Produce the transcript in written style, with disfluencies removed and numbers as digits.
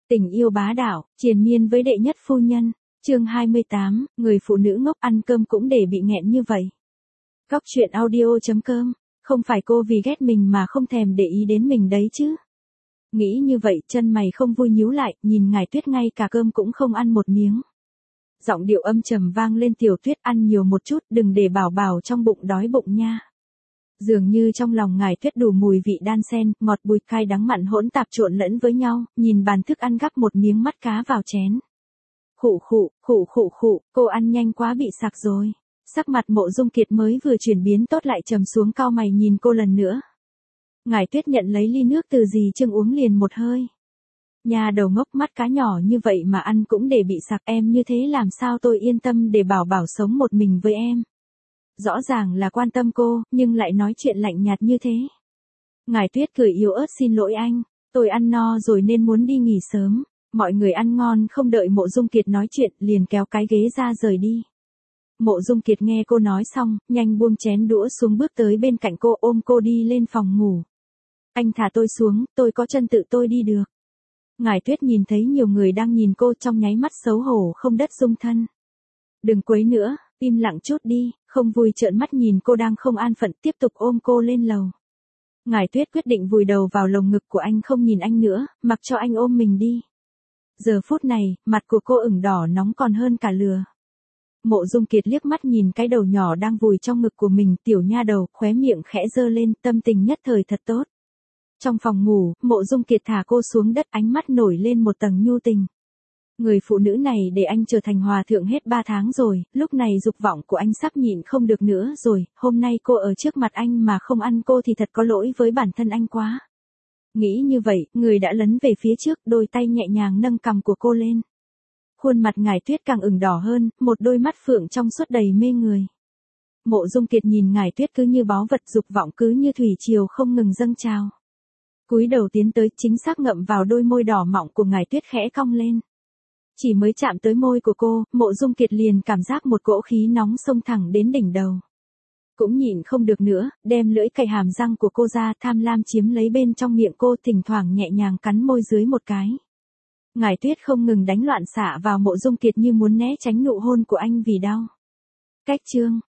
Tình yêu bá đạo, triền miên với đệ nhất phu nhân. Chương 28, người phụ nữ ngốc ăn cơm cũng để bị nghẹn như vậy. Góc truyện audio.com, không phải cô vì ghét mình mà không thèm để ý đến mình đấy chứ. Nghĩ như vậy, chân mày không vui nhíu lại, nhìn Ngải Tuyết ngay cả cơm cũng không ăn một miếng. Giọng điệu âm trầm vang lên, Tiểu Tuyết ăn nhiều một chút, đừng để Bảo Bảo trong bụng đói bụng nha. Dường như trong lòng Ngải Tuyết đủ mùi vị đan xen, ngọt bùi cay đắng mặn hỗn tạp trộn lẫn với nhau, nhìn bàn thức ăn gắp một miếng mắt cá vào chén. Khụ, cô ăn nhanh quá bị sặc rồi. Sắc mặt Mộ Dung Kiệt mới vừa chuyển biến tốt lại trầm xuống, cau mày nhìn cô lần nữa. Ngải Tuyết nhận lấy ly nước từ dì Trương uống liền một hơi. Nhà đầu ngốc, mắt cá nhỏ như vậy mà ăn cũng để bị sặc, em như thế làm sao tôi yên tâm để Bảo Bảo sống một mình với em. Rõ ràng là quan tâm cô, nhưng lại nói chuyện lạnh nhạt như thế. Ngải Tuyết cười yếu ớt, xin lỗi anh, tôi ăn no rồi nên muốn đi nghỉ sớm. Mọi người ăn ngon, không đợi Mộ Dung Kiệt nói chuyện, liền kéo cái ghế ra rời đi. Mộ Dung Kiệt nghe cô nói xong, nhanh buông chén đũa xuống, bước tới bên cạnh cô, ôm cô đi lên phòng ngủ. Anh thả tôi xuống, tôi có chân tự tôi đi được. Ngải Tuyết nhìn thấy nhiều người đang nhìn cô, trong nháy mắt xấu hổ không đất dung thân. Đừng quấy nữa, im lặng chút đi, không vui trợn mắt nhìn cô đang không an phận, tiếp tục ôm cô lên lầu. Ngải Tuyết quyết định vùi đầu vào lồng ngực của anh, không nhìn anh nữa, mặc cho anh ôm mình đi. Giờ phút này, mặt của cô ửng đỏ nóng còn hơn cả lửa. Mộ Dung Kiệt liếc mắt nhìn cái đầu nhỏ đang vùi trong ngực của mình, tiểu nha đầu, khóe miệng khẽ giơ lên, tâm tình nhất thời thật tốt. Trong phòng ngủ, Mộ Dung Kiệt thả cô xuống đất, ánh mắt nổi lên một tầng nhu tình. Người phụ nữ này để anh trở thành hòa thượng hết 3 tháng rồi, lúc này dục vọng của anh sắp nhịn không được nữa rồi, hôm nay cô ở trước mặt anh mà không ăn cô thì thật có lỗi với bản thân anh quá. Nghĩ như vậy, người đã lấn về phía trước, đôi tay nhẹ nhàng nâng cằm của cô lên. Khuôn mặt Ngải Tuyết càng ửng đỏ hơn, một đôi mắt phượng trong suốt đầy mê người. Mộ Dung Kiệt nhìn Ngải Tuyết cứ như báu vật, dục vọng cứ như thủy triều không ngừng dâng trào. Cúi đầu tiến tới, chính xác ngậm vào đôi môi đỏ mọng của Ngải Tuyết, khẽ cong lên. Chỉ mới chạm tới môi của cô, Mộ Dung Kiệt liền cảm giác một cỗ khí nóng xông thẳng đến đỉnh đầu. Cũng nhịn không được nữa, đem lưỡi cày hàm răng của cô ra, tham lam chiếm lấy bên trong miệng cô, thỉnh thoảng nhẹ nhàng cắn môi dưới một cái. Ngải Tuyết không ngừng đánh loạn xạ vào Mộ Dung Kiệt như muốn né tránh nụ hôn của anh vì đau. Cách chương